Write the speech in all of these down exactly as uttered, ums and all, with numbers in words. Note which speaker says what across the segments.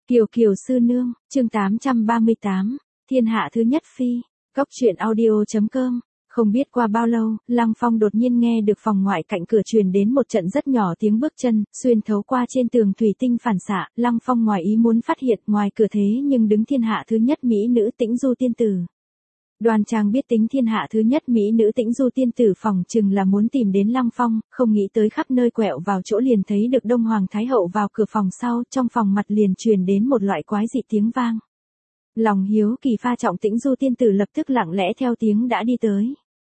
Speaker 1: Kiều Kiều sư nương, chương tám trăm ba mươi tám, thiên hạ thứ nhất phi, cóc truyện audio.com. Không biết qua bao lâu, Lăng Phong đột nhiên nghe được phòng ngoại cạnh cửa truyền đến một trận rất nhỏ tiếng bước chân, xuyên thấu qua trên tường thủy tinh phản xạ, Lăng Phong ngoài ý muốn phát hiện ngoài cửa thế nhưng đứng thiên hạ thứ nhất mỹ nữ Tĩnh Du tiên tử. Đoan Trang biết tính thiên hạ thứ nhất mỹ nữ Tĩnh Du tiên tử phòng chừng là muốn tìm đến Lăng Phong, không nghĩ tới khắp nơi quẹo vào chỗ liền thấy được Đông Hoàng Thái Hậu vào cửa phòng sau, trong phòng mặt liền truyền đến một loại quái dị tiếng vang. Lòng hiếu kỳ pha trọng Tĩnh Du tiên tử lập tức lặng lẽ theo tiếng đã đi tới.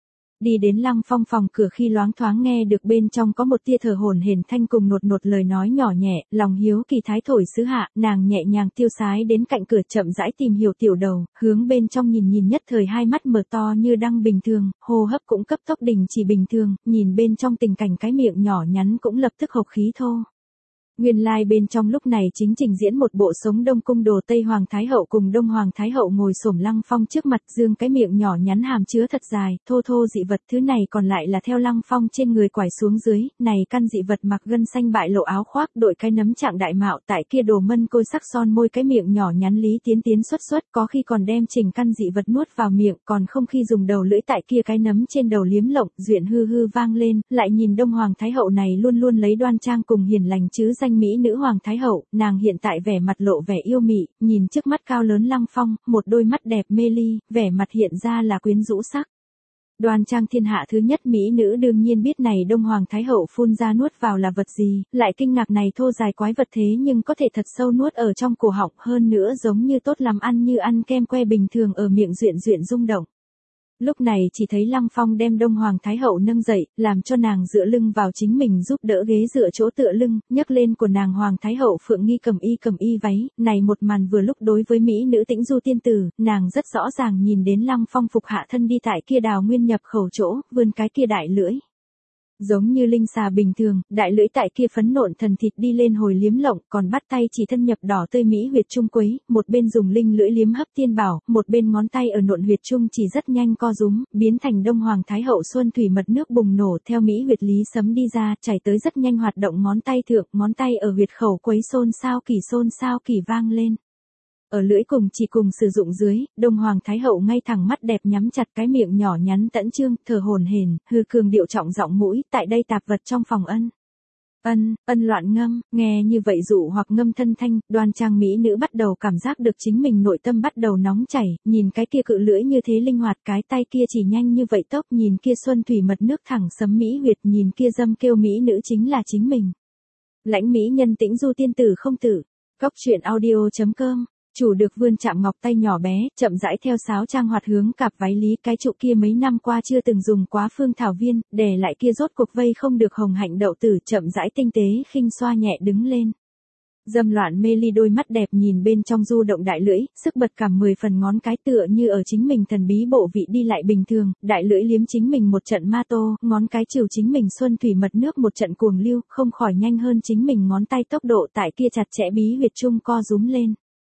Speaker 1: Đi đến Lăng Phong phòng cửa khi loáng thoáng nghe được bên trong có một tia thở hổn hển thanh cùng nột nột lời nói nhỏ nhẹ, lòng hiếu kỳ thái thổi sứ hạ, nàng nhẹ nhàng tiêu sái đến cạnh cửa chậm rãi tìm hiểu tiểu đầu, hướng bên trong nhìn nhìn nhất thời hai mắt mở to như đăng bình thường, hô hấp cũng cấp tốc đình chỉ bình thường, nhìn bên trong tình cảnh cái miệng nhỏ nhắn cũng lập tức hộc khí thô. Nguyên lai like bên trong lúc này chính trình diễn một bộ sống Đông Cung đồ Tây Hoàng Thái Hậu cùng Đông Hoàng Thái Hậu ngồi xổm Lăng Phong trước mặt, dương cái miệng nhỏ nhắn hàm chứa thật dài, thô thô dị vật, thứ này còn lại là theo Lăng Phong trên người quải xuống dưới, này căn dị vật mặc gân xanh bại lộ áo khoác, đội cái nấm trạng đại mạo, tại kia đồ mân côi sắc son môi, cái miệng nhỏ nhắn lý tiến tiến xuất xuất, có khi còn đem chỉnh căn dị vật nuốt vào miệng, còn không khi dùng đầu lưỡi tại kia cái nấm trên đầu liếm lộng, duyện hư hư vang lên, lại nhìn Đông Hoàng Thái Hậu này luôn luôn lấy đoan trang cùng hiền lành chứ danh mỹ nữ Hoàng Thái Hậu, nàng hiện tại vẻ mặt lộ vẻ yêu mị, nhìn trước mắt cao lớn Lăng Phong, một đôi mắt đẹp mê ly, vẻ mặt hiện ra là quyến rũ sắc. Đoan Trang thiên hạ thứ nhất mỹ nữ đương nhiên biết này Đông Hoàng Thái Hậu phun ra nuốt vào là vật gì, lại kinh ngạc này thô dài quái vật thế nhưng có thể thật sâu nuốt ở trong cổ họng, hơn nữa giống như tốt làm ăn như ăn kem que bình thường ở miệng duyện duyện rung động. Lúc này chỉ thấy Lăng Phong đem Đông Hoàng Thái Hậu nâng dậy, làm cho nàng dựa lưng vào chính mình giúp đỡ ghế dựa chỗ tựa lưng, nhấc lên của nàng Hoàng Thái Hậu Phượng Nghi cầm y cầm y váy, này một màn vừa lúc đối với mỹ nữ Tĩnh Du tiên tử, nàng rất rõ ràng nhìn đến Lăng Phong phục hạ thân đi tại kia đào nguyên nhập khẩu chỗ, vươn cái kia đại lưỡi. Giống như linh xà bình thường, đại lưỡi tại kia phấn nộn thần thịt đi lên hồi liếm lộng, còn bắt tay chỉ thân nhập đỏ tươi mỹ huyệt trung quấy, một bên dùng linh lưỡi liếm hấp tiên bảo, một bên ngón tay ở nộn huyệt trung chỉ rất nhanh co rúm, biến thành Đông Hoàng Thái Hậu xuân thủy mật nước bùng nổ theo mỹ huyệt lý sấm đi ra, chảy tới rất nhanh hoạt động ngón tay thượng, ngón tay ở huyệt khẩu quấy xôn xao kỳ xôn xao kỳ vang lên. Ở lưỡi cùng chỉ cùng sử dụng dưới, Đông Hoàng Thái Hậu ngay thẳng mắt đẹp nhắm chặt cái miệng nhỏ nhắn tẫn trương, thở hổn hển, hư cường điệu trọng giọng mũi, tại đây tạp vật trong phòng ân. Ân, ân loạn ngâm, nghe như vậy dụ hoặc ngâm thân thanh, Đoan Trang mỹ nữ bắt đầu cảm giác được chính mình nội tâm bắt đầu nóng chảy, nhìn cái kia cự lưỡi như thế linh hoạt, cái tay kia chỉ nhanh như vậy tốc, nhìn kia xuân thủy mật nước thẳng sấm mỹ huyệt, nhìn kia dâm kêu mỹ nữ chính là chính mình. Lãnh mỹ nhân Tĩnh Du tiên tử không tử, cóc truyện audio.com. Chủ được vươn chạm ngọc tay nhỏ bé, chậm rãi theo sáo trang hoạt hướng cặp váy lý, cái trụ kia mấy năm qua chưa từng dùng quá phương thảo viên, để lại kia rốt cuộc vây không được hồng hạnh đậu tử, chậm rãi tinh tế khinh xoa nhẹ đứng lên. Dâm loạn mê ly đôi mắt đẹp nhìn bên trong du động đại lưỡi, sức bật cảm mười phần ngón cái tựa như ở chính mình thần bí bộ vị đi lại bình thường, đại lưỡi liếm chính mình một trận ma tô, ngón cái chiều chính mình xuân thủy mật nước một trận cuồng lưu, không khỏi nhanh hơn chính mình ngón tay tốc độ tại kia chặt chẽ bí huyệt trung co rúm lên.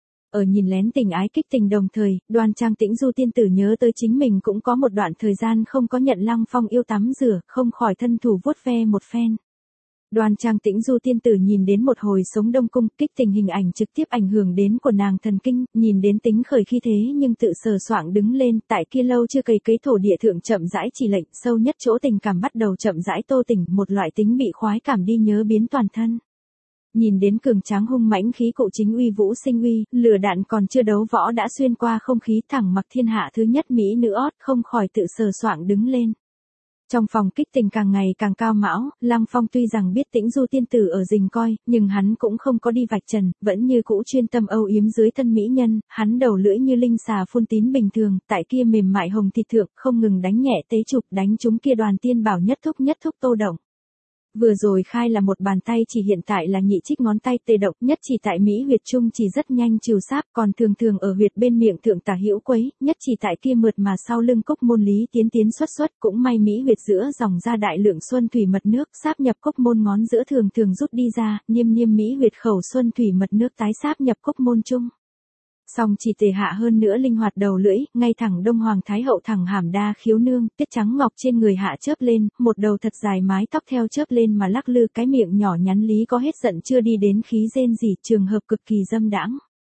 Speaker 1: Ở nhìn lén tình ái kích tình đồng thời, Đoan Trang Tĩnh Du tiên tử nhớ tới chính mình cũng có một đoạn thời gian không có nhận Lăng Phong yêu tắm rửa, không khỏi thân thủ vuốt ve một phen. Đoan Trang Tĩnh Du tiên tử nhìn đến một hồi sống Đông Cung, kích tình hình ảnh trực tiếp ảnh hưởng đến của nàng thần kinh, nhìn đến tính khởi khi thế nhưng tự sờ soạng đứng lên, tại kia lâu chưa cày cấy thổ địa thượng chậm rãi chỉ lệnh, sâu nhất chỗ tình cảm bắt đầu chậm rãi tô tỉnh, một loại tính bị khoái cảm đi nhớ biến toàn thân. Nhìn đến cường tráng hung mãnh khí cụ chính uy vũ sinh uy, lửa đạn còn chưa đấu võ đã xuyên qua không khí thẳng mặc thiên hạ thứ nhất mỹ nữ ót, không khỏi tự sờ soạng đứng lên. Trong phòng kích tình càng ngày càng cao mão, Lăng Phong tuy rằng biết Tĩnh Du tiên tử ở rình coi, nhưng hắn cũng không có đi vạch trần, vẫn như cũ chuyên tâm âu yếm dưới thân mỹ nhân, hắn đầu lưỡi như linh xà phun tín bình thường, tại kia mềm mại hồng thịt thượng, không ngừng đánh nhẹ tế chụp, đánh chúng kia đoàn tiên bảo nhất thúc nhất thúc tô động. Vừa rồi khai là một bàn tay chỉ hiện tại là nhị trích ngón tay tê độc, nhất chỉ tại mỹ huyệt trung chỉ rất nhanh trừ sáp, còn thường thường ở huyệt bên miệng thượng tả hữu quấy, nhất chỉ tại kia mượt mà sau lưng cốc môn lý tiến tiến xuất xuất, cũng may mỹ huyệt giữa dòng ra đại lượng xuân thủy mật nước, sáp nhập cốc môn ngón giữa thường thường rút đi ra, niêm niêm mỹ huyệt khẩu xuân thủy mật nước tái sáp nhập cốc môn trung. Song chỉ tề hạ hơn nữa linh hoạt đầu lưỡi, ngay thẳng Đông Hoàng Thái Hậu thẳng hàm đa khiếu nương, tiết trắng ngọc trên người hạ chớp lên, một đầu thật dài mái tóc theo chớp lên mà lắc lư, cái miệng nhỏ nhắn lý có hết giận chưa đi đến khí rên gì, trường hợp cực kỳ dâm đãng.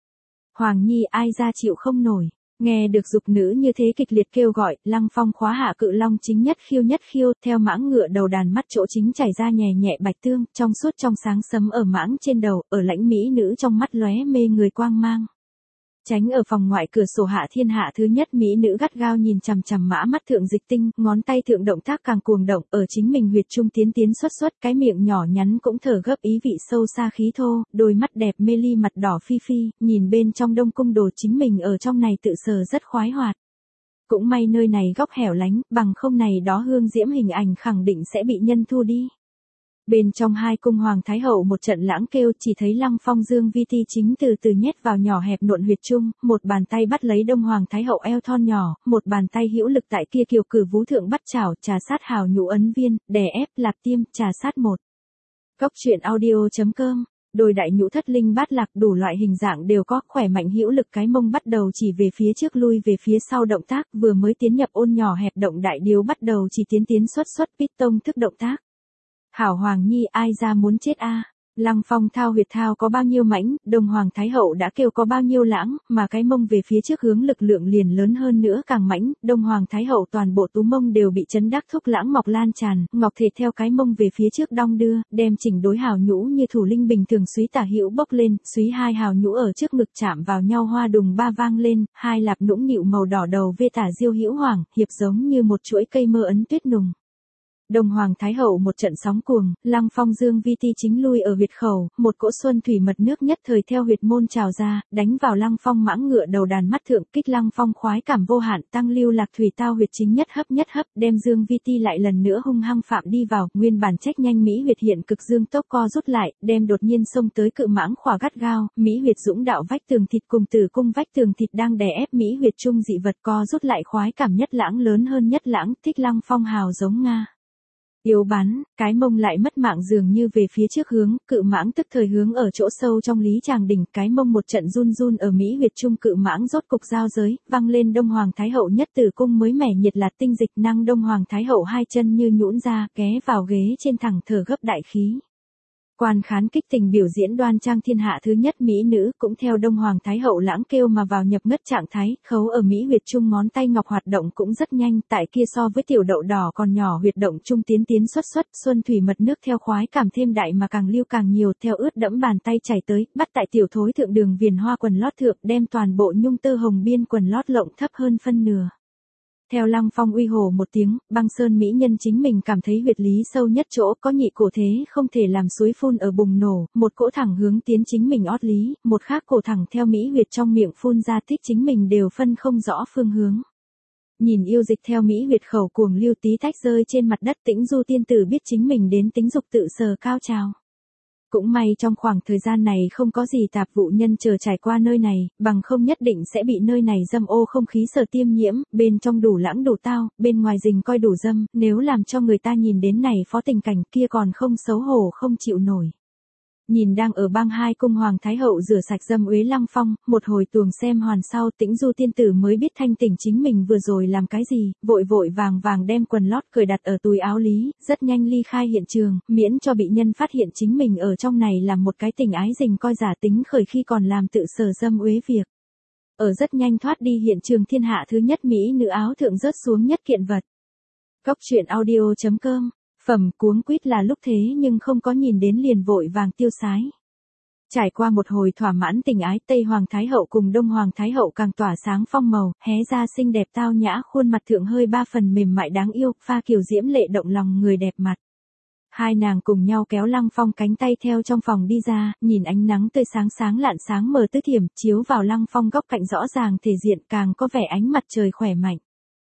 Speaker 1: Hoàng Nhi ai ra chịu không nổi. Nghe được dục nữ như thế kịch liệt kêu gọi, Lăng Phong khóa hạ cự long chính nhất khiêu nhất khiêu, theo mãng ngựa đầu đàn mắt chỗ chính chảy ra nhẹ nhẹ bạch tương, trong suốt trong sáng sấm ở mãng trên đầu, ở lãnh mỹ nữ trong mắt lóe mê người quang mang. Tránh ở phòng ngoại cửa sổ hạ thiên hạ thứ nhất mỹ nữ gắt gao nhìn chằm chằm mã mắt thượng dịch tinh, ngón tay thượng động tác càng cuồng động, ở chính mình huyệt trung tiến tiến xuất xuất, cái miệng nhỏ nhắn cũng thở gấp ý vị sâu xa khí thô, đôi mắt đẹp mê ly mặt đỏ phi phi, nhìn bên trong đông cung đồ chính mình ở trong này tự sờ rất khoái hoạt. Cũng may nơi này góc hẻo lánh, bằng không này đó hương diễm hình ảnh khẳng định sẽ bị nhân thu đi. Bên trong hai cung hoàng thái hậu một trận lãng kêu, chỉ thấy Lăng Phong dương vi ti chính từ từ nhét vào nhỏ hẹp nộn huyệt trung, một bàn tay bắt lấy đông hoàng thái hậu eo thon nhỏ, một bàn tay hữu lực tại kia kiều cử vú thượng bắt chảo, trà sát hào nhũ ấn viên, đè ép lạc tiêm, trà sát một. Góc truyện audio chấm com. Đôi đại nhũ thất linh bát lạc đủ loại hình dạng đều có, khỏe mạnh hữu lực cái mông bắt đầu chỉ về phía trước lui về phía sau động tác, vừa mới tiến nhập ôn nhỏ hẹp động đại điếu bắt đầu chỉ tiến tiến xuất xuất piston thức động tác. Hảo Hoàng Nhi ai ra muốn chết a. Lăng Phong thao huyệt thao có bao nhiêu mãnh, Đông Hoàng Thái Hậu đã kêu có bao nhiêu lãng, mà cái mông về phía trước hướng lực lượng liền lớn hơn nữa càng mãnh, Đông Hoàng Thái Hậu toàn bộ tú mông đều bị chấn đắc thúc lãng mọc lan tràn, ngọc thể theo cái mông về phía trước đong đưa, đem chỉnh đối hào nhũ như thủ linh bình thường súy tả hữu bốc lên, súy hai hào nhũ ở trước ngực chạm vào nhau hoa đùng ba vang lên, hai lạp nũng nịu màu đỏ đầu vê tả diêu hữu hoàng, hiệp giống như một chuỗi cây mơ ấn tuyết nùng. Đông Hoàng Thái Hậu một trận sóng cuồng, Lăng Phong dương vi ti chính lui ở huyệt khẩu, một cỗ xuân thủy mật nước nhất thời theo huyệt môn trào ra, đánh vào Lăng Phong mãng ngựa đầu đàn mắt thượng, kích Lăng Phong khoái cảm vô hạn, tăng lưu lạc thủy tao huyệt chính nhất hấp nhất hấp, đem dương vi ti lại lần nữa hung hăng phạm đi vào, nguyên bản trách nhanh mỹ huyệt hiện cực dương tốc co rút lại, đem đột nhiên xông tới cự mãng khỏa gắt gao, mỹ huyệt dũng đạo vách tường thịt cùng tử cung vách tường thịt đang đè ép mỹ huyệt trung dị vật co rút lại khoái cảm nhất lãng lớn hơn nhất lãng, thích Lăng Phong hào giống Nga. Yếu bắn, cái mông lại mất mạng dường như về phía trước hướng, cự mãng tức thời hướng ở chỗ sâu trong lý tràng đỉnh, cái mông một trận run run ở mỹ huyệt trung cự mãng rốt cục giao giới, văng lên Đông Hoàng Thái Hậu nhất tử cung mới mẻ nhiệt lạt tinh dịch năng Đông Hoàng Thái Hậu hai chân như nhũn ra, ghé vào ghế trên thẳng thở gấp đại khí. Quan khán kích tình biểu diễn đoan trang thiên hạ thứ nhất mỹ nữ cũng theo Đông Hoàng Thái Hậu lãng kêu mà vào nhập ngất trạng thái, khấu ở mỹ huyệt trung ngón tay ngọc hoạt động cũng rất nhanh, tại kia so với tiểu đậu đỏ còn nhỏ huyệt động trung tiến tiến xuất xuất, xuân thủy mật nước theo khoái cảm thêm đại mà càng lưu càng nhiều, theo ướt đẫm bàn tay chảy tới, bắt tại tiểu thối thượng đường viền hoa quần lót thượng, đem toàn bộ nhung tơ hồng biên quần lót lộng thấp hơn phân nửa. Theo Lăng Phong uy hồ một tiếng, băng sơn mỹ nhân chính mình cảm thấy huyệt lý sâu nhất chỗ có nhị cổ thế không thể làm suối phun ở bùng nổ, một cỗ thẳng hướng tiến chính mình ót lý, một khác cổ thẳng theo mỹ huyệt trong miệng phun ra thích chính mình đều phân không rõ phương hướng. Nhìn yêu dịch theo mỹ huyệt khẩu cuồng lưu tí tách rơi trên mặt đất, Tĩnh Du tiên tử biết chính mình đến tính dục tự sờ cao trào. Cũng may trong khoảng thời gian này không có gì tạp vụ nhân chờ trải qua nơi này, bằng không nhất định sẽ bị nơi này dâm ô không khí sở tiêm nhiễm, bên trong đủ lãng đủ tao, bên ngoài rình coi đủ dâm, nếu làm cho người ta nhìn đến này phó tình cảnh kia còn không xấu hổ không chịu nổi. Nhìn đang ở bang hai cung hoàng thái hậu rửa sạch dâm uế Lăng Phong, một hồi tuồng xem hoàn sau Tĩnh Du tiên tử mới biết thanh tỉnh chính mình vừa rồi làm cái gì, vội vội vàng vàng đem quần lót cởi đặt ở túi áo lý, rất nhanh ly khai hiện trường, miễn cho bị nhân phát hiện chính mình ở trong này làm một cái tình ái dình coi giả tính khởi khi còn làm tự sở dâm uế việc. Ở rất nhanh thoát đi hiện trường thiên hạ thứ nhất mỹ nữ áo thượng rớt xuống nhất kiện vật. Góc truyện audio chấm com. Phẩm cuống quýt là lúc thế nhưng không có nhìn đến liền vội vàng tiêu sái. Trải qua một hồi thỏa mãn tình ái, Tây Hoàng Thái Hậu cùng Đông Hoàng Thái Hậu càng tỏa sáng phong màu, hé ra xinh đẹp tao nhã khuôn mặt thượng hơi ba phần mềm mại đáng yêu, pha kiều diễm lệ động lòng người đẹp mặt. Hai nàng cùng nhau kéo Lăng Phong cánh tay theo trong phòng đi ra, nhìn ánh nắng tươi sáng sáng lạn sáng mờ tứ thiểm, chiếu vào Lăng Phong góc cạnh rõ ràng thể diện càng có vẻ ánh mặt trời khỏe mạnh.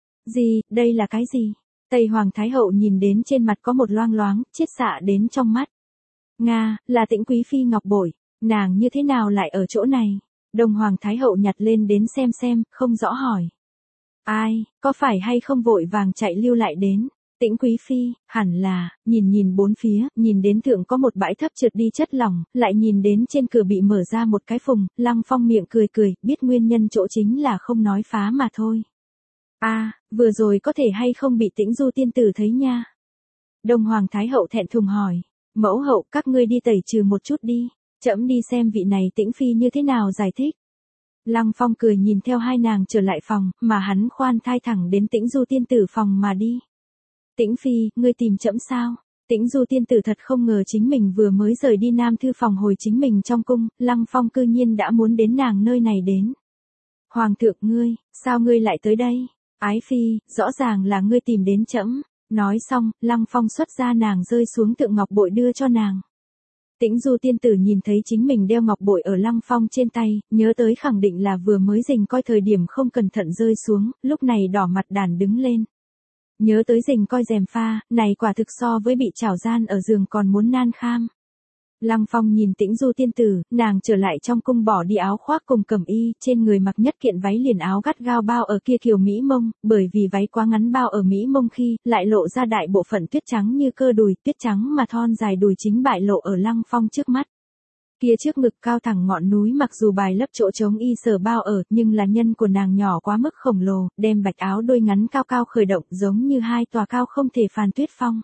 Speaker 1: Gì, đây là cái gì? Tây Hoàng Thái Hậu nhìn đến trên mặt có một loang loáng, chiết xạ đến trong mắt. Nga, là Tĩnh Quý Phi ngọc bội, nàng như thế nào lại ở chỗ này? Đông Hoàng Thái Hậu nhặt lên đến xem xem, không rõ hỏi. Ai, có phải hay không vội vàng chạy lưu lại đến? Tĩnh Quý Phi, hẳn là, nhìn nhìn bốn phía, nhìn đến thượng có một bãi thấp trượt đi chất lỏng, lại nhìn đến trên cửa bị mở ra một cái phùng, Lăng Phong miệng cười cười, biết nguyên nhân chỗ chính là không nói phá mà thôi. A, à, vừa rồi có thể hay không bị Tĩnh Du tiên tử thấy nha. Đông Hoàng Thái Hậu thẹn thùng hỏi, mẫu hậu các ngươi đi tẩy trừ một chút đi, trẫm đi xem vị này Tĩnh Phi như thế nào giải thích. Lăng Phong cười nhìn theo hai nàng trở lại phòng, mà hắn khoan thai thẳng đến Tĩnh Du tiên tử phòng mà đi. Tĩnh Phi, ngươi tìm trẫm sao? Tĩnh Du tiên tử thật không ngờ chính mình vừa mới rời đi Nam thư phòng hồi chính mình trong cung, Lăng Phong cư nhiên đã muốn đến nàng nơi này đến. Hoàng thượng ngươi, sao ngươi lại tới đây? Ái Phi, rõ ràng là ngươi tìm đến trẫm. Nói xong, Lăng Phong xuất ra nàng rơi xuống tượng ngọc bội đưa cho nàng. Tĩnh Du tiên tử nhìn thấy chính mình đeo ngọc bội ở Lăng Phong trên tay, nhớ tới khẳng định là vừa mới rình coi thời điểm không cẩn thận rơi xuống, lúc này đỏ mặt đàn đứng lên. Nhớ tới rình coi rèm pha, này quả thực so với bị trảo gian ở giường còn muốn nan kham. Lăng Phong nhìn Tĩnh Du tiên tử, nàng trở lại trong cung bỏ đi áo khoác cùng cẩm y, trên người mặc nhất kiện váy liền áo gắt gao bao ở kia kiều mỹ mông, bởi vì váy quá ngắn bao ở mỹ mông khi, lại lộ ra đại bộ phận tuyết trắng như cơ đùi, tuyết trắng mà thon dài đùi chính bại lộ ở Lăng Phong trước mắt. Kia trước ngực cao thẳng ngọn núi mặc dù bài lấp chỗ trống y sở bao ở, nhưng là nhân của nàng nhỏ quá mức khổng lồ, đem bạch áo đôi ngắn cao cao khởi động giống như hai tòa cao không thể phàn tuyết phong.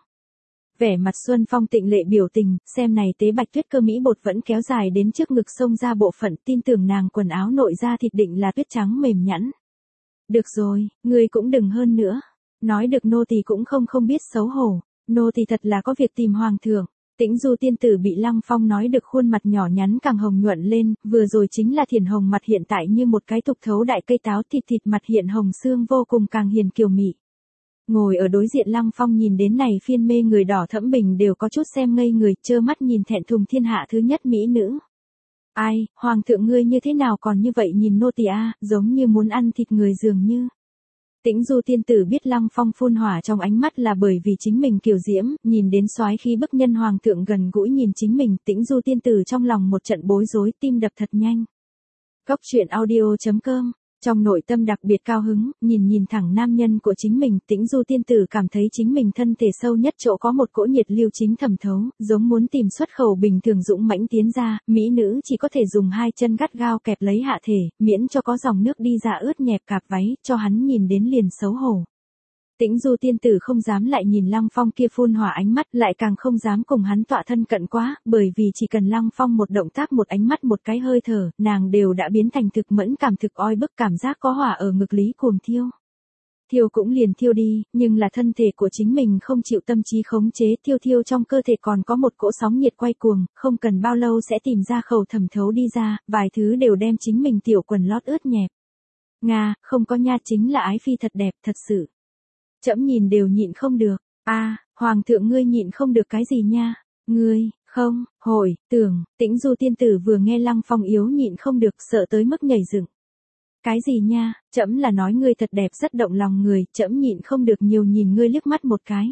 Speaker 1: Vẻ mặt Xuân Phong tịnh lệ biểu tình, xem này tế bạch tuyết cơ mỹ bột vẫn kéo dài đến trước ngực xông ra bộ phận, tin tưởng nàng quần áo nội ra thịt định là tuyết trắng mềm nhẵn. Được rồi, ngươi cũng đừng hơn nữa. Nói được nô tỳ cũng không không biết xấu hổ, nô tỳ thật là có việc tìm hoàng thượng. Tĩnh Du tiên tử bị Lăng Phong nói được khuôn mặt nhỏ nhắn càng hồng nhuận lên, vừa rồi chính là thiền hồng mặt hiện tại như một cái thục thấu đại cây táo, thịt thịt mặt hiện hồng xương vô cùng càng hiền kiều mị. Ngồi ở đối diện Lăng Phong nhìn đến này phiên mê người đỏ thẫm bình đều có chút xem ngây người, trơ mắt nhìn thẹn thùng thiên hạ thứ nhất mỹ nữ. Ai, hoàng thượng ngươi như thế nào còn như vậy nhìn nô tỳ a, giống như muốn ăn thịt người dường như. Tĩnh Du tiên tử biết Lăng Phong phun hỏa trong ánh mắt là bởi vì chính mình kiều diễm, nhìn đến soái khi bức nhân hoàng thượng gần gũi nhìn chính mình, Tĩnh Du tiên tử trong lòng một trận bối rối, tim đập thật nhanh. Cốc truyện audio chấm com. Trong nội tâm đặc biệt cao hứng, nhìn nhìn thẳng nam nhân của chính mình, Tĩnh Du tiên tử cảm thấy chính mình thân thể sâu nhất chỗ có một cỗ nhiệt lưu chính thẩm thấu, giống muốn tìm xuất khẩu bình thường dũng mãnh tiến ra, mỹ nữ chỉ có thể dùng hai chân gắt gao kẹp lấy hạ thể, miễn cho có dòng nước đi ra ướt nhẹp cạp váy, cho hắn nhìn đến liền xấu hổ. Tĩnh Du tiên tử không dám lại nhìn Lăng Phong kia phun hỏa ánh mắt, lại càng không dám cùng hắn tọa thân cận quá, bởi vì chỉ cần Lăng Phong một động tác một ánh mắt một cái hơi thở, nàng đều đã biến thành thực mẫn cảm thực oi bức cảm giác có hỏa ở ngực lý cuồng thiêu. Thiêu cũng liền thiêu đi, nhưng là thân thể của chính mình không chịu tâm trí khống chế, thiêu thiêu trong cơ thể còn có một cỗ sóng nhiệt quay cuồng, không cần bao lâu sẽ tìm ra khẩu thẩm thấu đi ra, vài thứ đều đem chính mình tiểu quần lót ướt nhẹp. Nga, không có nha, chính là ái phi thật đẹp, thật sự. Trẫm nhìn đều nhịn không được. A, à, hoàng thượng ngươi nhịn không được cái gì nha? Ngươi, không, hồi, tưởng, Tĩnh Du tiên tử vừa nghe Lăng Phong yếu nhịn không được, sợ tới mức nhảy dựng. Cái gì nha? Trẫm là nói ngươi thật đẹp rất động lòng người, trẫm nhịn không được nhiều nhìn ngươi liếc mắt một cái.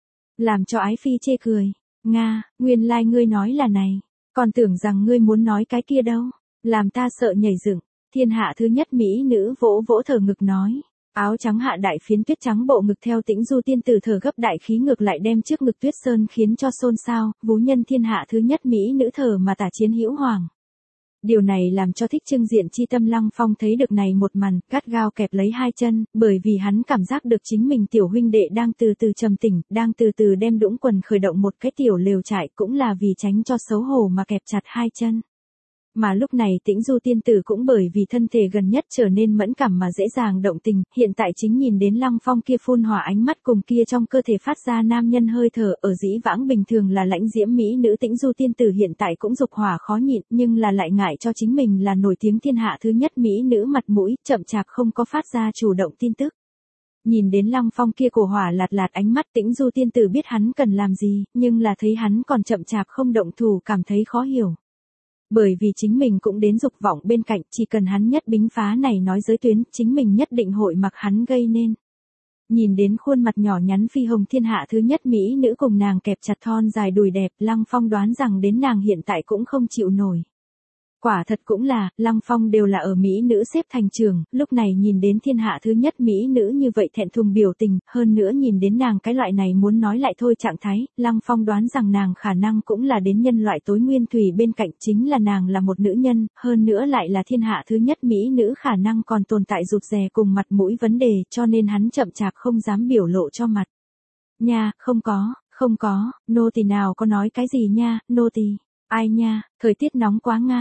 Speaker 1: Làm cho ái phi chê cười. Nga, nguyên lai like ngươi nói là này, còn tưởng rằng ngươi muốn nói cái kia đâu, làm ta sợ nhảy dựng. Thiên hạ thứ nhất mỹ nữ vỗ vỗ thở ngực nói. Áo trắng hạ đại phiến tuyết trắng bộ ngực theo Tĩnh Du tiên tử thở gấp đại khí ngược lại đem trước ngực tuyết sơn khiến cho xôn xao, vú nhân thiên hạ thứ nhất mỹ nữ thở mà tả chiến hữu hoàng. Điều này làm cho thích trưng diện chi tâm Lăng Phong thấy được này một màn, gắt gao kẹp lấy hai chân, bởi vì hắn cảm giác được chính mình tiểu huynh đệ đang từ từ trầm tỉnh, đang từ từ đem đũng quần khởi động một cái tiểu lều trại, cũng là vì tránh cho xấu hổ mà kẹp chặt hai chân. Mà lúc này Tĩnh Du tiên tử cũng bởi vì thân thể gần nhất trở nên mẫn cảm mà dễ dàng động tình, hiện tại chính nhìn đến Lăng Phong kia phun hỏa ánh mắt cùng kia trong cơ thể phát ra nam nhân hơi thở, ở dĩ vãng bình thường là lãnh diễm mỹ nữ Tĩnh Du tiên tử hiện tại cũng dục hỏa khó nhịn, nhưng là lại ngại cho chính mình là nổi tiếng thiên hạ thứ nhất mỹ nữ mặt mũi, chậm chạp không có phát ra chủ động tin tức. Nhìn đến Lăng Phong kia cổ hỏa lạt lạt ánh mắt, Tĩnh Du tiên tử biết hắn cần làm gì, nhưng là thấy hắn còn chậm chạp không động thủ cảm thấy khó hiểu. Bởi vì chính mình cũng đến dục vọng bên cạnh, chỉ cần hắn nhất bính phá này nói giới tuyến, chính mình nhất định hội mặc hắn gây nên. Nhìn đến khuôn mặt nhỏ nhắn phi hồng thiên hạ thứ nhất mỹ nữ cùng nàng kẹp chặt thon dài đùi đẹp, Lăng Phong đoán rằng đến nàng hiện tại cũng không chịu nổi. Quả thật cũng là, Lăng Phong đều là ở mỹ nữ xếp thành trường, lúc này nhìn đến thiên hạ thứ nhất mỹ nữ như vậy thẹn thùng biểu tình, hơn nữa nhìn đến nàng cái loại này muốn nói lại thôi trạng thái, Lăng Phong đoán rằng nàng khả năng cũng là đến nhân loại tối nguyên thủy bên cạnh, chính là nàng là một nữ nhân, hơn nữa lại là thiên hạ thứ nhất mỹ nữ khả năng còn tồn tại rụt rè cùng mặt mũi vấn đề, cho nên hắn chậm chạp không dám biểu lộ cho mặt. Nha, không có, không có, nô tỳ nào có nói cái gì nha, nô tỳ. Ai nha, thời tiết nóng quá nga.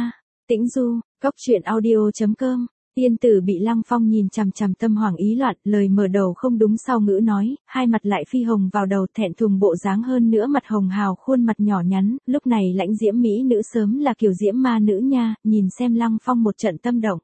Speaker 1: Tĩnh Du, cốc truyện audio chấm com. Tiên tử bị Lăng Phong nhìn chằm chằm tâm hoảng ý loạn, lời mở đầu không đúng sau ngữ nói, hai mặt lại phi hồng vào đầu, thẹn thùng bộ dáng hơn nữa mặt hồng hào, khuôn mặt nhỏ nhắn, lúc này lãnh diễm mỹ nữ sớm là kiểu diễm ma nữ nha, nhìn xem Lăng Phong một trận tâm động.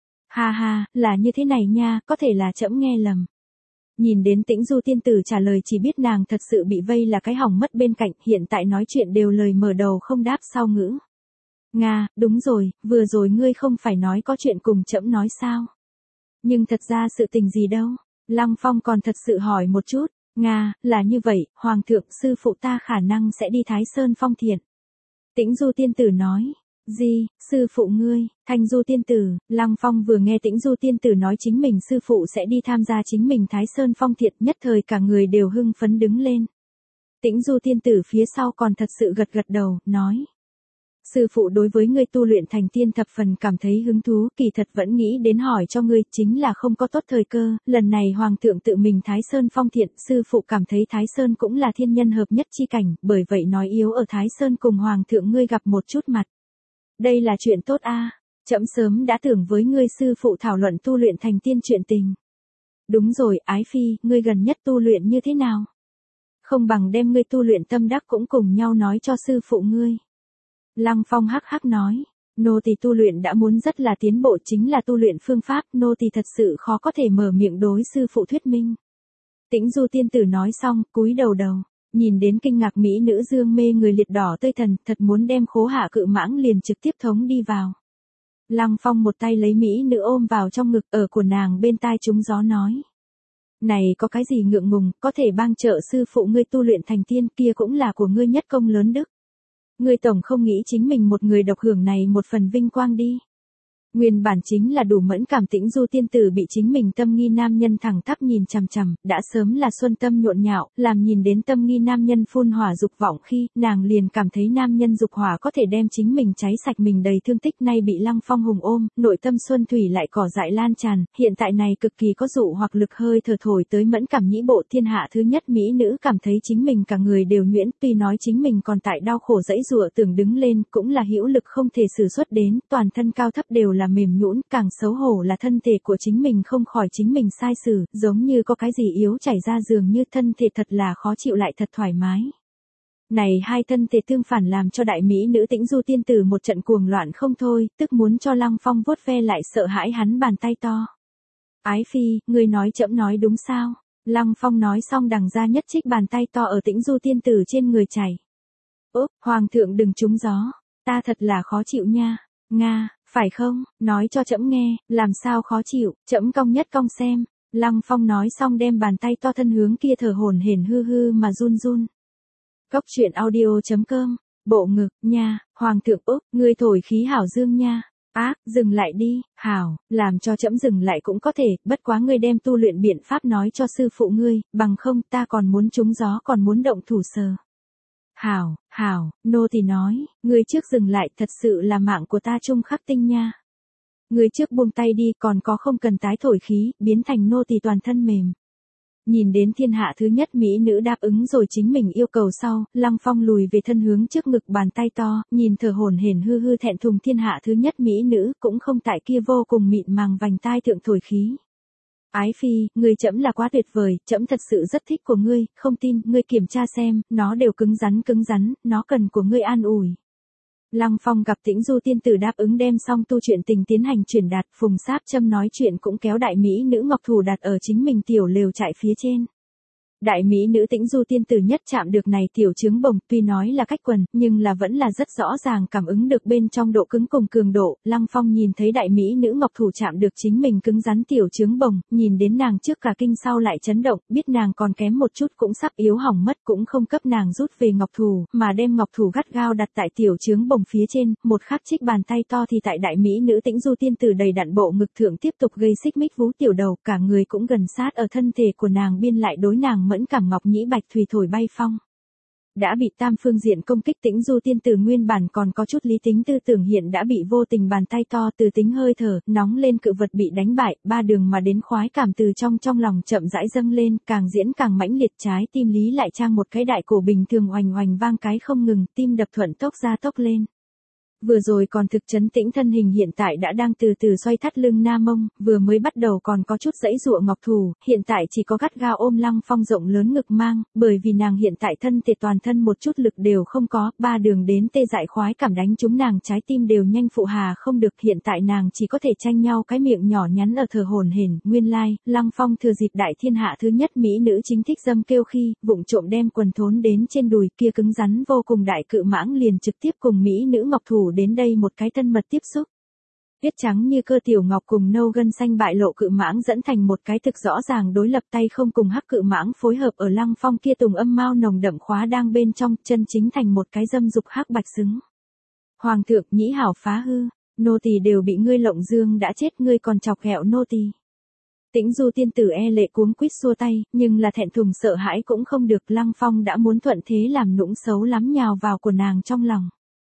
Speaker 1: Ha ha, là như thế này nha, có thể là trẫm nghe lầm. Nhìn đến Tĩnh Du tiên tử trả lời chỉ biết nàng thật sự bị vây là cái hỏng mất bên cạnh, hiện tại nói chuyện đều lời mở đầu không đáp sau ngữ. Nga, đúng rồi, vừa rồi ngươi không phải nói có chuyện cùng trẫm nói sao? Nhưng thật ra sự tình gì đâu? Lăng Phong còn thật sự hỏi một chút. Nga, là như vậy, Hoàng thượng sư phụ ta khả năng sẽ đi Thái Sơn phong thiện. Tĩnh Du tiên tử nói. Gì, sư phụ ngươi, Thanh Du tiên tử, Lăng Phong vừa nghe Tĩnh Du tiên tử nói chính mình sư phụ sẽ đi tham gia chính mình Thái Sơn phong thiện, nhất thời cả người đều hưng phấn đứng lên. Tĩnh Du tiên tử phía sau còn thật sự gật gật đầu, nói. Sư phụ đối với ngươi tu luyện thành tiên thập phần cảm thấy hứng thú, kỳ thật vẫn nghĩ đến hỏi cho ngươi, chính là không có tốt thời cơ, lần này Hoàng thượng tự mình Thái Sơn phong thiện, sư phụ cảm thấy Thái Sơn cũng là thiên nhân hợp nhất chi cảnh, bởi vậy nói yếu ở Thái Sơn cùng Hoàng thượng ngươi gặp một chút mặt. Đây là chuyện tốt a, trẫm sớm đã tưởng với ngươi sư phụ thảo luận tu luyện thành tiên chuyện tình. Đúng rồi, ái phi, ngươi gần nhất tu luyện như thế nào? Không bằng đem ngươi tu luyện tâm đắc cũng cùng nhau nói cho sư phụ ngươi. Lăng Phong hắc hắc nói, nô tỳ tu luyện đã muốn rất là tiến bộ, chính là tu luyện phương pháp, nô tỳ thật sự khó có thể mở miệng đối sư phụ thuyết minh. Tĩnh Du tiên tử nói xong, cúi đầu đầu, nhìn đến kinh ngạc mỹ nữ dương mê người liệt đỏ tươi thần, thật muốn đem khố hạ cự mãng liền trực tiếp thống đi vào. Lăng Phong một tay lấy mỹ nữ ôm vào trong ngực, ở của nàng bên tai trúng gió nói. Này có cái gì ngượng ngùng, có thể bang trợ sư phụ ngươi tu luyện thành tiên, kia cũng là của ngươi nhất công lớn đức. Ngươi tổng không nghĩ chính mình một người độc hưởng này một phần vinh quang đi. Nguyên bản chính là đủ mẫn cảm Tĩnh Du tiên tử bị chính mình tâm nghi nam nhân thẳng tắp nhìn chằm chằm, đã sớm là xuân tâm nhộn nhạo, làm nhìn đến tâm nghi nam nhân phun hỏa dục vọng khi, nàng liền cảm thấy nam nhân dục hỏa có thể đem chính mình cháy sạch, mình đầy thương tích, nay bị Lăng Phong hùng ôm, nội tâm xuân thủy lại cỏ dại lan tràn, hiện tại này cực kỳ có dụ hoặc lực hơi thở thổi tới mẫn cảm nhĩ bộ, thiên hạ thứ nhất mỹ nữ cảm thấy chính mình cả người đều nhuyễn, tuy nói chính mình còn tại đau khổ dãy dụa tưởng đứng lên, cũng là hữu lực không thể sử xuất đến, toàn thân cao thấp đều là mềm nhũn, càng xấu hổ là thân thể của chính mình không khỏi chính mình sai sử, giống như có cái gì yếu chảy ra, dường như thân thể thật là khó chịu lại thật thoải mái. Này hai thân thể tương phản làm cho đại mỹ nữ Tĩnh Du tiên tử một trận cuồng loạn không thôi, tức muốn cho Lăng Phong vuốt ve lại sợ hãi hắn bàn tay to. Ái phi, ngươi nói trẫm nói đúng sao? Lăng Phong nói xong đằng ra nhất trích bàn tay to ở Tĩnh Du tiên tử trên người chảy. Úp, Hoàng thượng đừng trúng gió, ta thật là khó chịu nha. Nga, phải không, nói cho trẫm nghe, làm sao khó chịu, trẫm cong nhất cong xem. Lăng Phong nói xong đem bàn tay to thân hướng kia thở hổn hển hư hư mà run run. Cốc truyện audio chấm com, bộ ngực, nha, Hoàng thượng Úc, ngươi thổi khí hảo dương nha. Ác, dừng lại đi, hảo, làm cho trẫm dừng lại cũng có thể, bất quá ngươi đem tu luyện biện pháp nói cho sư phụ ngươi, bằng không ta còn muốn trúng gió còn muốn động thủ sờ. Hảo, hảo, nô tỳ nói, ngươi trước dừng lại, thật sự là mạng của ta trung khắc tinh nha. Ngươi trước buông tay đi, còn có không cần tái thổi khí, biến thành nô tỳ toàn thân mềm. Nhìn đến thiên hạ thứ nhất mỹ nữ đáp ứng rồi chính mình yêu cầu sau, Lăng Phong lùi về thân hướng trước ngực bàn tay to, nhìn thở hổn hển hư hư thẹn thùng thiên hạ thứ nhất mỹ nữ, cũng không tại kia vô cùng mịn màng vành tai thượng thổi khí. Ái phi, ngươi trẫm là quá tuyệt vời, trẫm thật sự rất thích của ngươi, không tin, ngươi kiểm tra xem, nó đều cứng rắn cứng rắn, nó cần của ngươi an ủi. Lăng Phong gặp Tĩnh Du tiên tử đáp ứng đem xong tu chuyện tình tiến hành truyền đạt, Phùng Sáp Châm nói chuyện cũng kéo đại mỹ nữ ngọc thủ đặt ở chính mình tiểu lều trại phía trên. Đại mỹ nữ Tĩnh Du tiên tử nhất chạm được này tiểu trướng bồng, tuy nói là cách quần, nhưng là vẫn là rất rõ ràng cảm ứng được bên trong độ cứng cùng cường độ. Lăng Phong nhìn thấy đại mỹ nữ ngọc thủ chạm được chính mình cứng rắn tiểu trướng bồng, nhìn đến nàng trước cả kinh sau lại chấn động, biết nàng còn kém một chút cũng sắp yếu hỏng mất, cũng không cấp nàng rút về ngọc thủ, mà đem ngọc thủ gắt gao đặt tại tiểu trướng bồng phía trên, một khắc trích bàn tay to thì tại đại mỹ nữ Tĩnh Du tiên tử đầy đặn bộ ngực thượng tiếp tục gây xích mích vú tiểu đầu, cả người cũng gần sát ở thân thể của nàng biên lại đối nàng mẫn cảm ngọc nhĩ bạch thủy thổi bay phong. Đã bị tam phương diện công kích Tĩnh Du tiên tử nguyên bản còn có chút lý tính tư tưởng hiện đã bị vô tình bàn tay to từ tính hơi thở, nóng lên cự vật bị đánh bại, ba đường mà đến khoái cảm từ trong trong lòng chậm rãi dâng lên, càng diễn càng mãnh liệt, trái tim lý lại trang một cái đại cổ bình thường oành oành vang cái không ngừng, tim đập thuận tốc ra tốc lên. Vừa rồi còn thực trấn tĩnh thân hình hiện tại đã đang từ từ xoay thắt lưng nam mông, vừa mới bắt đầu còn có chút giãy giụa ngọc thủ, hiện tại chỉ có gắt gao ôm Lăng Phong rộng lớn ngực mang, bởi vì nàng hiện tại thân thể toàn thân một chút lực đều không có, ba đường đến tê dại khoái cảm đánh chúng nàng trái tim đều nhanh phụ hà không được, hiện tại nàng chỉ có thể tranh nhau cái miệng nhỏ nhắn ở thở hổn hển, nguyên lai, like, Lăng Phong thừa dịp đại thiên hạ thứ nhất mỹ nữ chính thích dâm kêu khi, vụng trộm đem quần thốn đến trên đùi kia cứng rắn vô cùng đại cự mãng liền trực tiếp cùng mỹ nữ ngọc thủ đến đây một cái thân mật tiếp xúc. Tuyết trắng như cơ tiểu ngọc cùng nâu gân xanh bại lộ cự mãng dẫn thành một cái thực rõ ràng đối lập, tay không cùng hắc cự mãng phối hợp ở Lăng Phong kia tùng âm mao nồng đậm khóa đang bên trong, chân chính thành một cái dâm dục hắc bạch xứng. Hoàng thượng nhĩ hảo phá hư, nô tỳ đều bị ngươi lộng dương đã chết, ngươi còn chọc ghẹo nô tỳ. Tĩnh Du tiên tử e lệ cuống quýt xua tay, nhưng là thẹn thùng sợ hãi cũng không được, Lăng Phong đã muốn thuận thế làm nũng xấu lắm nhào vào của nàng trong lòng.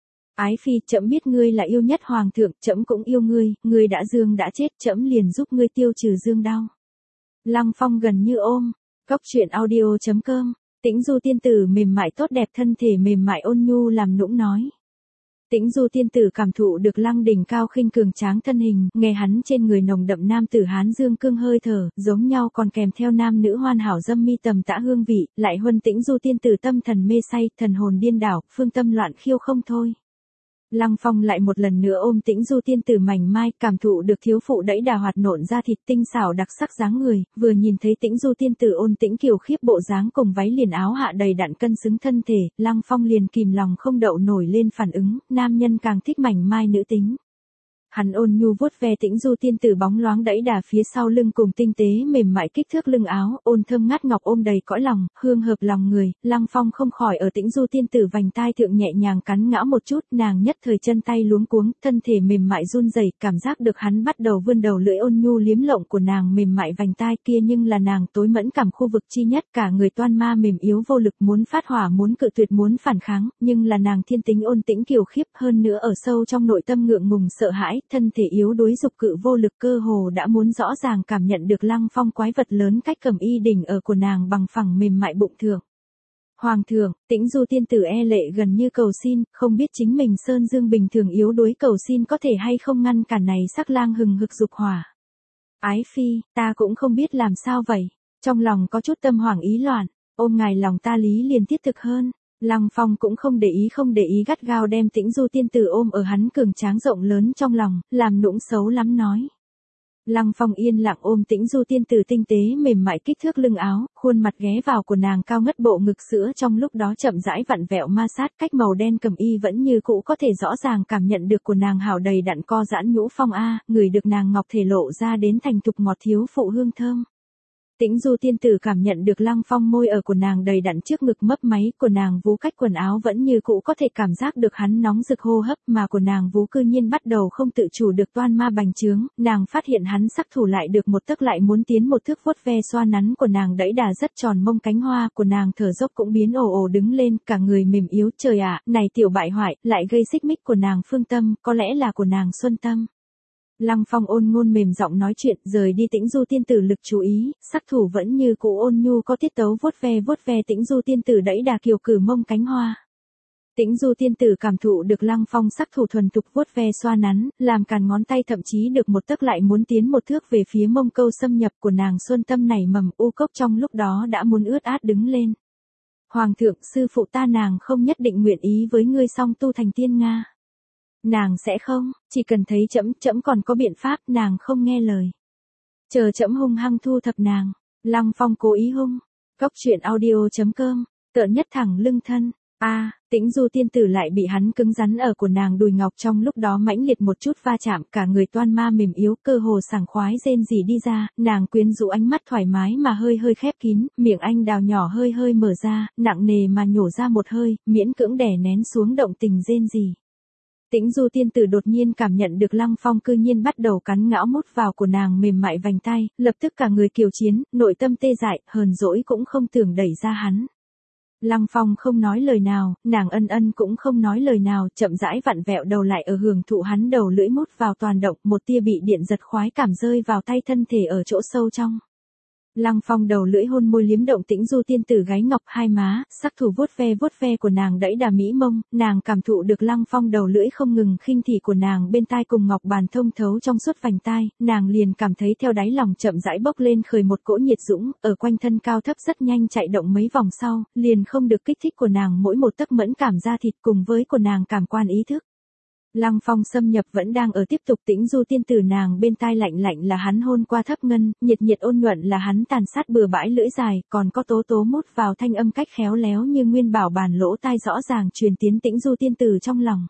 Speaker 1: Ái phi, trẫm biết ngươi là yêu nhất hoàng thượng, trẫm cũng yêu ngươi, ngươi đã dương đã chết, trẫm liền giúp ngươi tiêu trừ dương đau. Lăng Phong gần như ôm. Cốc truyện audio chấm com. Tĩnh Du tiên tử mềm mại tốt đẹp, thân thể mềm mại ôn nhu làm nũng nói. Tĩnh Du tiên tử cảm thụ được Lăng đỉnh cao khinh cường tráng thân hình, nghe hắn trên người nồng đậm nam tử hán dương cương hơi thở, giống nhau còn kèm theo nam nữ hoàn hảo dâm mi tầm tã hương vị, lại huân Tĩnh Du tiên tử tâm thần mê say, thần hồn điên đảo, phương tâm loạn khiêu không thôi. Lăng Phong lại một lần nữa ôm Tĩnh Du tiên tử mảnh mai, cảm thụ được thiếu phụ đẫy đà hoạt nộn ra thịt tinh xảo đặc sắc dáng người, vừa nhìn thấy Tĩnh Du tiên tử ôn tĩnh kiều khiếp bộ dáng cùng váy liền áo hạ đầy đặn cân xứng thân thể, Lăng Phong liền kìm lòng không đậu nổi lên phản ứng, nam nhân càng thích mảnh mai nữ tính. Hắn ôn nhu vuốt ve Tĩnh Du tiên tử bóng loáng đẫy đà phía sau lưng cùng tinh tế mềm mại kích thước lưng áo, ôn thơm ngát ngọc ôm đầy cõi lòng, hương hợp lòng người, Lăng Phong không khỏi ở Tĩnh Du tiên tử vành tai thượng nhẹ nhàng cắn ngã một chút, nàng nhất thời chân tay luống cuống, thân thể mềm mại run rẩy, cảm giác được hắn bắt đầu vươn đầu lưỡi ôn nhu liếm lộng của nàng mềm mại vành tai kia, nhưng là nàng tối mẫn cảm khu vực chi nhất, cả người toan ma mềm yếu vô lực, muốn phát hỏa muốn cự tuyệt muốn phản kháng, nhưng là nàng thiên tính ôn tĩnh kiều khiếp, hơn nữa ở sâu trong nội tâm ngượng ngùng sợ hãi, thân thể yếu đuối dục cự vô lực, cơ hồ đã muốn rõ ràng cảm nhận được Lăng Phong quái vật lớn cách cầm y đỉnh ở của nàng bằng phẳng mềm mại bụng thượng. Hoàng thượng, Tĩnh Du tiên tử e lệ gần như cầu xin, không biết chính mình sơn dương bình thường yếu đuối cầu xin có thể hay không ngăn cản này sắc lang hừng hực dục hỏa. Ái phi, ta cũng không biết làm sao vậy, trong lòng có chút tâm hoảng ý loạn, ôm ngài lòng ta lý liền thiết thực hơn. Lăng Phong cũng không để ý không để ý gắt gao đem Tĩnh Du tiên tử ôm ở hắn cường tráng rộng lớn trong lòng, làm nũng xấu lắm nói. Lăng Phong yên lặng ôm Tĩnh Du tiên tử tinh tế mềm mại kích thước lưng áo, khuôn mặt ghé vào của nàng cao ngất bộ ngực sữa, trong lúc đó chậm rãi vặn vẹo ma sát, cách màu đen cầm y vẫn như cũ có thể rõ ràng cảm nhận được của nàng hào đầy đặn co giãn nhũ phong a, người được nàng ngọc thể lộ ra đến thành thục ngọt thiếu phụ hương thơm. Tĩnh Du tiên tử cảm nhận được Lăng Phong môi ở của nàng đầy đặn trước ngực mấp máy, của nàng vú cách quần áo vẫn như cũ có thể cảm giác được hắn nóng rực hô hấp, mà của nàng vú cư nhiên bắt đầu không tự chủ được toan ma bành trướng, nàng phát hiện hắn sắc thủ lại được một tấc lại muốn tiến một thước, vuốt ve xoa nắn của nàng đẫy đà rất tròn mông cánh hoa, của nàng thở dốc cũng biến ồ ồ đứng lên, cả người mềm yếu, trời ạ, này tiểu bại hoại, lại gây xích mích của nàng phương tâm, có lẽ là của nàng xuân tâm. Lăng Phong ôn ngôn mềm giọng nói chuyện, rời đi Tĩnh Du tiên tử lực chú ý, sắc thủ vẫn như cũ ôn nhu có tiết tấu vuốt ve vuốt ve Tĩnh Du tiên tử đẫy đà kiều cử mông cánh hoa. Tĩnh Du tiên tử cảm thụ được Lăng Phong sắc thủ thuần thục vuốt ve xoa nắn, làm càn ngón tay thậm chí được một tấc lại muốn tiến một thước về phía mông câu xâm nhập của nàng xuân tâm này mầm u cốc trong lúc đó đã muốn ướt át đứng lên. Hoàng thượng, sư phụ ta nàng không nhất định nguyện ý với ngươi song tu thành tiên Nga. Nàng sẽ không, chỉ cần thấy trẫm, trẫm còn có biện pháp, nàng không nghe lời. Chờ trẫm hung hăng thu thập nàng. Lăng Phong cố ý hung. Cốc truyện audio chấm com. Tợn nhất thẳng lưng thân. A, à, Tĩnh Du tiên tử lại bị hắn cứng rắn ở của nàng đùi ngọc, trong lúc đó mãnh liệt một chút va chạm, cả người toan ma mềm yếu, cơ hồ sảng khoái rên rỉ đi ra, nàng quyến rũ ánh mắt thoải mái mà hơi hơi khép kín, miệng anh đào nhỏ hơi hơi mở ra, nặng nề mà nhổ ra một hơi, miễn cưỡng đè nén xuống động tình rên rỉ. Tĩnh Du tiên tử đột nhiên cảm nhận được Lăng Phong cư nhiên bắt đầu cắn ngã mút vào của nàng mềm mại vành tay, lập tức cả người kiều chiến, nội tâm tê dại, hờn dỗi cũng không tưởng đẩy ra hắn. Lăng Phong không nói lời nào, nàng ân ân cũng không nói lời nào, chậm rãi vặn vẹo đầu lại ở hưởng thụ hắn đầu lưỡi mút vào toàn động, một tia bị điện giật khoái cảm rơi vào tay thân thể ở chỗ sâu trong. Lăng Phong đầu lưỡi hôn môi liếm động Tĩnh Du tiên tử gáy ngọc hai má, sắc thủ vuốt ve vuốt ve của nàng đẫy đà mỹ mông, nàng cảm thụ được Lăng Phong đầu lưỡi không ngừng khinh thị của nàng bên tai cùng ngọc bàn thông thấu trong suốt vành tai, nàng liền cảm thấy theo đáy lòng chậm rãi bốc lên khởi một cỗ nhiệt dũng, ở quanh thân cao thấp rất nhanh chạy động mấy vòng sau, liền không được kích thích của nàng mỗi một tấc mẫn cảm da thịt cùng với của nàng cảm quan ý thức. Lăng Phong xâm nhập vẫn đang ở tiếp tục Tĩnh Du tiên tử nàng bên tai lạnh lạnh là hắn hôn qua thấp ngân, nhiệt nhiệt ôn nhuận là hắn tàn sát bừa bãi lưỡi dài, còn có tố tố mút vào thanh âm cách khéo léo như nguyên bảo bàn lỗ tai rõ ràng truyền tiến Tĩnh Du tiên tử trong lòng.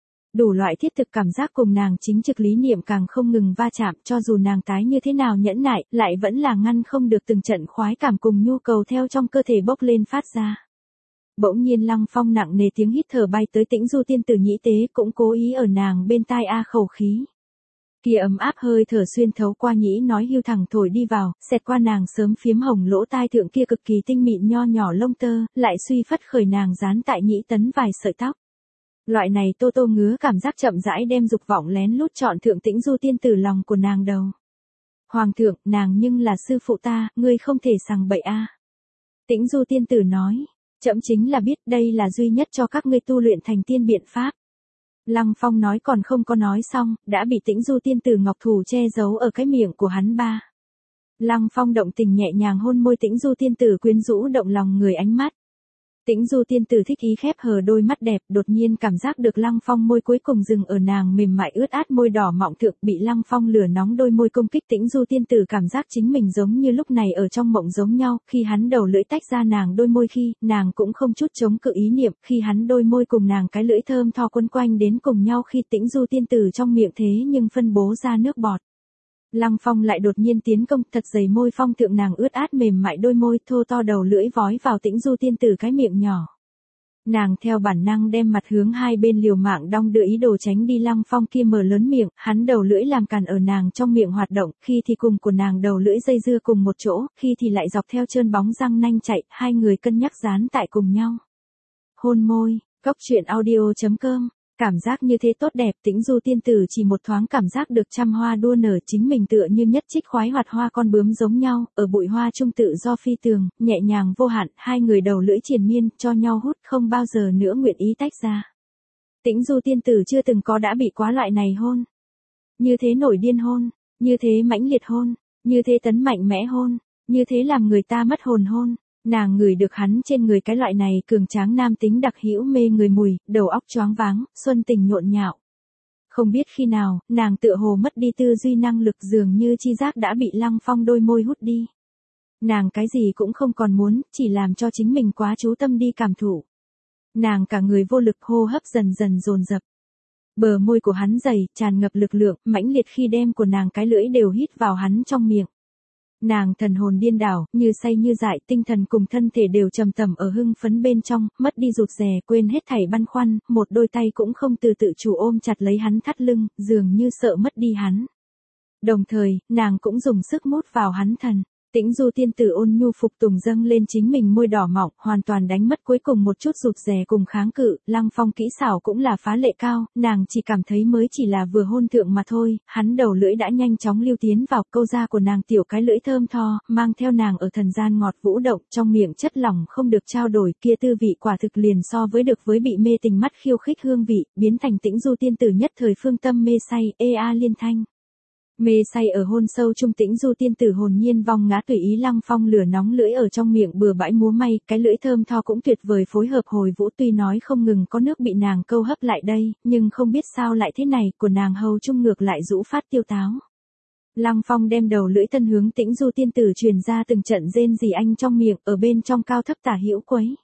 Speaker 1: Đủ loại thiết thực cảm giác cùng nàng chính trực lý niệm càng không ngừng va chạm, cho dù nàng tái như thế nào nhẫn nại, lại vẫn là ngăn không được từng trận khoái cảm cùng nhu cầu theo trong cơ thể bốc lên phát ra. Bỗng nhiên Lăng Phong nặng nề tiếng hít thở bay tới Tĩnh Du tiên tử nhĩ tế, cũng cố ý ở nàng bên tai a khẩu khí. Kia ấm áp hơi thở xuyên thấu qua nhĩ nói hưu thẳng thổi đi vào, xẹt qua nàng sớm phiếm hồng lỗ tai thượng kia cực kỳ tinh mịn nho nhỏ lông tơ, lại suy phất khởi nàng dán tại nhĩ tấn vài sợi tóc. Loại này tô tô ngứa cảm giác chậm rãi đem dục vọng lén lút chọn thượng Tĩnh Du tiên tử lòng của nàng đầu. Hoàng thượng, nàng nhưng là sư phụ ta, ngươi không thể sằng bậy a. Tĩnh Du tiên tử nói. Chậm chính là biết đây là duy nhất cho các ngươi tu luyện thành tiên biện pháp. Lăng Phong nói còn không có nói xong, đã bị Tĩnh Du tiên tử ngọc thủ che giấu ở cái miệng của hắn ba. Lăng Phong động tình nhẹ nhàng hôn môi Tĩnh Du tiên tử quyến rũ động lòng người ánh mắt. Tĩnh Du tiên tử thích ý khép hờ đôi mắt đẹp, đột nhiên cảm giác được Lăng Phong môi cuối cùng dừng ở nàng mềm mại ướt át môi đỏ mọng thượng, bị Lăng Phong lửa nóng đôi môi công kích. Tĩnh Du tiên tử cảm giác chính mình giống như lúc này ở trong mộng giống nhau, khi hắn đầu lưỡi tách ra nàng đôi môi khi, nàng cũng không chút chống cự ý niệm, khi hắn đôi môi cùng nàng cái lưỡi thơm tho quấn quanh đến cùng nhau khi Tĩnh Du tiên tử trong miệng thế nhưng phân bố ra nước bọt. Lăng Phong lại đột nhiên tiến công, thật dày môi phong thượng nàng ướt át mềm mại đôi môi, thô to đầu lưỡi vói vào Tĩnh Du tiên tử cái miệng nhỏ. Nàng theo bản năng đem mặt hướng hai bên liều mạng đong đưa ý đồ tránh đi Lăng Phong kia mở lớn miệng, hắn đầu lưỡi làm cản ở nàng trong miệng hoạt động, khi thì cùng của nàng đầu lưỡi dây dưa cùng một chỗ, khi thì lại dọc theo trơn bóng răng nanh chạy, hai người cân nhắc dán tại cùng nhau. Hôn môi, Cốc truyện audio chấm com. Cảm giác như thế tốt đẹp, Tĩnh Du tiên tử chỉ một thoáng cảm giác được trăm hoa đua nở, chính mình tựa như nhất trích khoái hoạt hoa con bướm giống nhau, ở bụi hoa trung tự do phi tường, nhẹ nhàng vô hạn, hai người đầu lưỡi triền miên, cho nhau hút không bao giờ nữa nguyện ý tách ra. Tĩnh Du tiên tử chưa từng có đã bị quá loại này hôn. Như thế nổi điên hôn, như thế mãnh liệt hôn, như thế tấn mạnh mẽ hôn, như thế làm người ta mất hồn hôn. Nàng ngửi được hắn trên người cái loại này cường tráng nam tính đặc hữu mê người mùi, đầu óc choáng váng, xuân tình nhộn nhạo. Không biết khi nào, nàng tựa hồ mất đi tư duy năng lực, dường như chi giác đã bị Lăng Phong đôi môi hút đi. Nàng cái gì cũng không còn muốn, chỉ làm cho chính mình quá chú tâm đi cảm thụ. Nàng cả người vô lực, hô hấp dần dần dồn dập. Bờ môi của hắn dày, tràn ngập lực lượng, mãnh liệt khi đem của nàng cái lưỡi đều hít vào hắn trong miệng. Nàng thần hồn điên đảo, như say như dại, tinh thần cùng thân thể đều trầm tầm ở hưng phấn bên trong, mất đi rụt rè, quên hết thảy băn khoăn, một đôi tay cũng không từ tự chủ ôm chặt lấy hắn thắt lưng, dường như sợ mất đi hắn. Đồng thời, nàng cũng dùng sức mút vào hắn thần. Tĩnh Du tiên tử ôn nhu phục tùng dâng lên chính mình môi đỏ mọng, hoàn toàn đánh mất cuối cùng một chút rụt rè cùng kháng cự. Lăng Phong kỹ xảo cũng là phá lệ cao, nàng chỉ cảm thấy mới chỉ là vừa hôn thượng mà thôi, hắn đầu lưỡi đã nhanh chóng lưu tiến vào câu da của nàng, tiểu cái lưỡi thơm tho, mang theo nàng ở thần gian ngọt vũ động, trong miệng chất lỏng không được trao đổi, kia tư vị quả thực liền so với được với bị mê tình mắt khiêu khích hương vị, biến thành Tĩnh Du tiên tử nhất thời phương tâm mê say, ê a liên thanh. Mê say ở hôn sâu trung, Tĩnh Du tiên tử hồn nhiên vong ngã tùy ý Lăng Phong lửa nóng lưỡi ở trong miệng bừa bãi múa may, cái lưỡi thơm tho cũng tuyệt vời phối hợp hồi vũ, tuy nói không ngừng có nước bị nàng câu hấp lại đây, nhưng không biết sao lại thế này, của nàng hầu trung ngược lại rũ phát tiêu táo. Lăng Phong đem đầu lưỡi thân hướng Tĩnh Du tiên tử truyền ra từng trận rên rỉ anh trong miệng, ở bên trong cao thấp tả hữu quấy.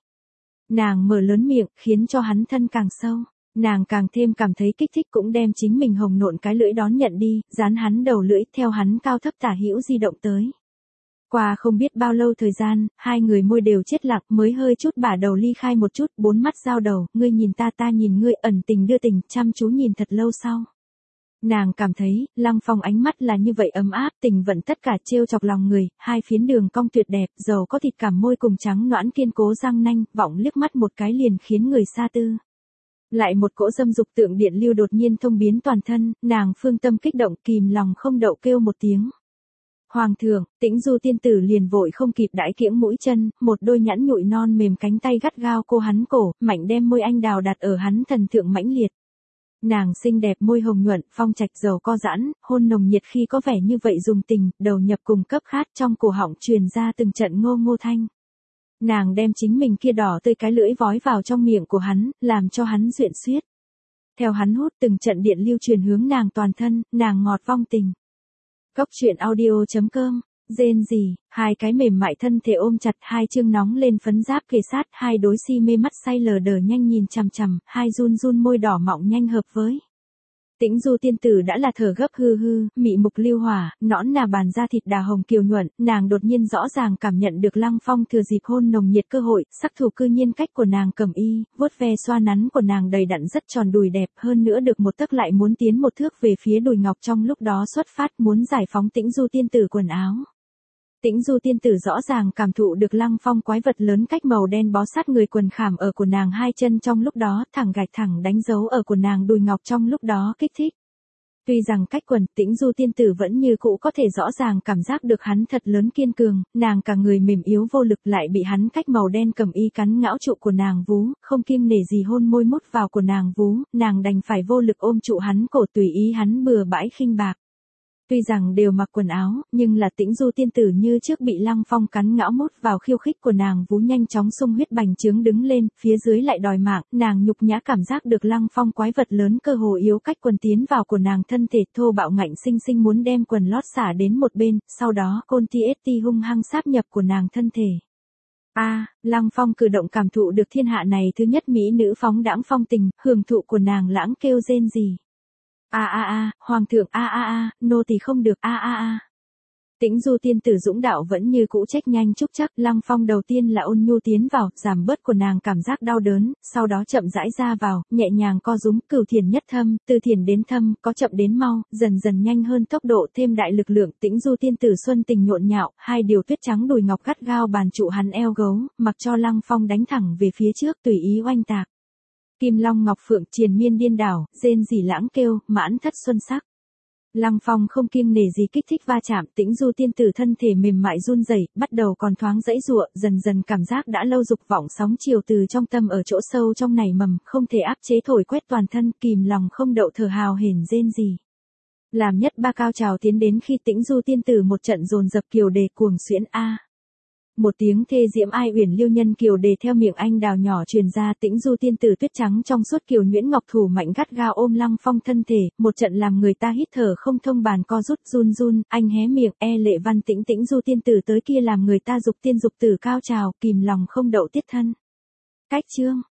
Speaker 1: Nàng mở lớn miệng, khiến cho hắn thân càng sâu. Nàng càng thêm cảm thấy kích thích, cũng đem chính mình hồng nộn cái lưỡi đón nhận đi, dán hắn đầu lưỡi, theo hắn cao thấp tả hữu di động tới. Qua không biết bao lâu thời gian, hai người môi đều chết lặng, mới hơi chút bả đầu ly khai một chút, bốn mắt giao đầu, ngươi nhìn ta ta nhìn ngươi, ẩn tình đưa tình, chăm chú nhìn thật lâu sau. Nàng cảm thấy, Lăng Phong ánh mắt là như vậy ấm áp, tình vận tất cả trêu chọc lòng người, hai phiến đường cong tuyệt đẹp, dầu có thịt cảm môi cùng trắng nõn kiên cố răng nanh, vọng liếc mắt một cái liền khiến người xa tư. Lại một cỗ dâm dục tượng điện lưu đột nhiên thông biến toàn thân, nàng phương tâm kích động, kìm lòng không đậu kêu một tiếng. Hoàng thượng, Tĩnh Du tiên tử liền vội không kịp đãi kiễng mũi chân, một đôi nhẵn nhụi non mềm cánh tay gắt gao cô hắn cổ, mạnh đem môi anh đào đặt ở hắn thần thượng mãnh liệt. Nàng xinh đẹp môi hồng nhuận, phong trạch dầu co giãn, hôn nồng nhiệt khi có vẻ như vậy dùng tình, đầu nhập cùng cấp khát trong cổ họng truyền ra từng trận ngô ngô thanh. Nàng đem chính mình kia đỏ tươi cái lưỡi vói vào trong miệng của hắn, làm cho hắn duyện suyết. Theo hắn hút từng trận điện lưu truyền hướng nàng toàn thân, nàng ngọt vong tình. Cốc truyện audio chấm com, rên gì, hai cái mềm mại thân thể ôm chặt, hai chương nóng lên phấn giáp kề sát, hai đối si mê mắt say lờ đờ nhanh nhìn chằm chằm, hai run run môi đỏ mọng nhanh hợp với. Tĩnh Du tiên tử đã là thở gấp hư hư, mị mục lưu hỏa, nõn nà bàn da thịt đà hồng kiều nhuận, nàng đột nhiên rõ ràng cảm nhận được Lăng Phong thừa dịp hôn nồng nhiệt cơ hội, sắc thủ cư nhiên cách của nàng cầm y, vuốt ve xoa nắn của nàng đầy đặn rất tròn đùi đẹp, hơn nữa được một tấc lại muốn tiến một thước về phía đùi ngọc, trong lúc đó xuất phát muốn giải phóng Tĩnh Du tiên tử quần áo. Tĩnh Du tiên tử rõ ràng cảm thụ được Lăng Phong quái vật lớn cách màu đen bó sát người quần khảm ở của nàng hai chân, trong lúc đó thẳng gạch thẳng đánh dấu ở của nàng đùi ngọc, trong lúc đó kích thích. Tuy rằng cách quần, Tĩnh Du tiên tử vẫn như cũ có thể rõ ràng cảm giác được hắn thật lớn kiên cường, nàng cả người mềm yếu vô lực lại bị hắn cách màu đen cầm y cắn ngão trụ của nàng vú, không kiêng nể gì hôn môi mút vào của nàng vú, nàng đành phải vô lực ôm trụ hắn cổ tùy ý hắn bừa bãi khinh bạc. Tuy rằng đều mặc quần áo, nhưng là Tĩnh Du tiên tử như trước bị Lăng Phong cắn ngão mút vào khiêu khích của nàng vú nhanh chóng sung huyết bành trướng đứng lên, phía dưới lại đòi mạng, nàng nhục nhã cảm giác được Lăng Phong quái vật lớn cơ hồ yếu cách quần tiến vào của nàng thân thể, thô bạo ngạnh sinh sinh muốn đem quần lót xả đến một bên, sau đó côn ti ết ti hung hăng sáp nhập của nàng thân thể. A, à, Lăng Phong cử động cảm thụ được thiên hạ này thứ nhất mỹ nữ phóng đãng phong tình, hưởng thụ của nàng lãng kêu rên gì. A a a, hoàng thượng, a a a, nô tỳ không được, a a a. Tĩnh Du tiên tử dũng đạo vẫn như cũ trách nhanh chúc chắc, Lăng Phong đầu tiên là ôn nhu tiến vào, giảm bớt của nàng cảm giác đau đớn, sau đó chậm rãi ra vào, nhẹ nhàng co rúm, cửu thiền nhất thâm, từ thiền đến thâm, có chậm đến mau, dần dần nhanh hơn tốc độ, thêm đại lực lượng. Tĩnh Du tiên tử xuân tình nhộn nhạo, hai điều tuyết trắng đùi ngọc gắt gao bàn trụ hắn eo gấu, mặc cho Lăng Phong đánh thẳng về phía trước tùy ý oanh tạc. Kim Long Ngọc Phượng triền miên điên đảo, rên rỉ lãng kêu, mãn thất xuân sắc. Lăng Phong không kiêng nể gì kích thích va chạm, Tĩnh Du tiên tử thân thể mềm mại run rẩy, bắt đầu còn thoáng dãy giụa, dần dần cảm giác đã lâu dục vọng sóng chiều từ trong tâm ở chỗ sâu trong nảy mầm, không thể áp chế thổi quét toàn thân, kìm lòng không đậu thở hào hển rên rỉ. Làm nhất ba cao trào tiến đến khi Tĩnh Du tiên tử một trận dồn dập kiều đề cuồng xuyễn a. Một tiếng thê diễm ai uyển liêu nhân kiều đề theo miệng anh đào nhỏ truyền ra, Tĩnh Du tiên tử tuyết trắng trong suốt kiều nhuyễn ngọc thủ mạnh gắt gao ôm Lăng Phong thân thể, một trận làm người ta hít thở không thông, bàn co rút run run, anh hé miệng, e lệ văn tĩnh Tĩnh Du tiên tử tới kia làm người ta dục tiên dục tử cao trào, kìm lòng không đậu tiết thân. Cách chương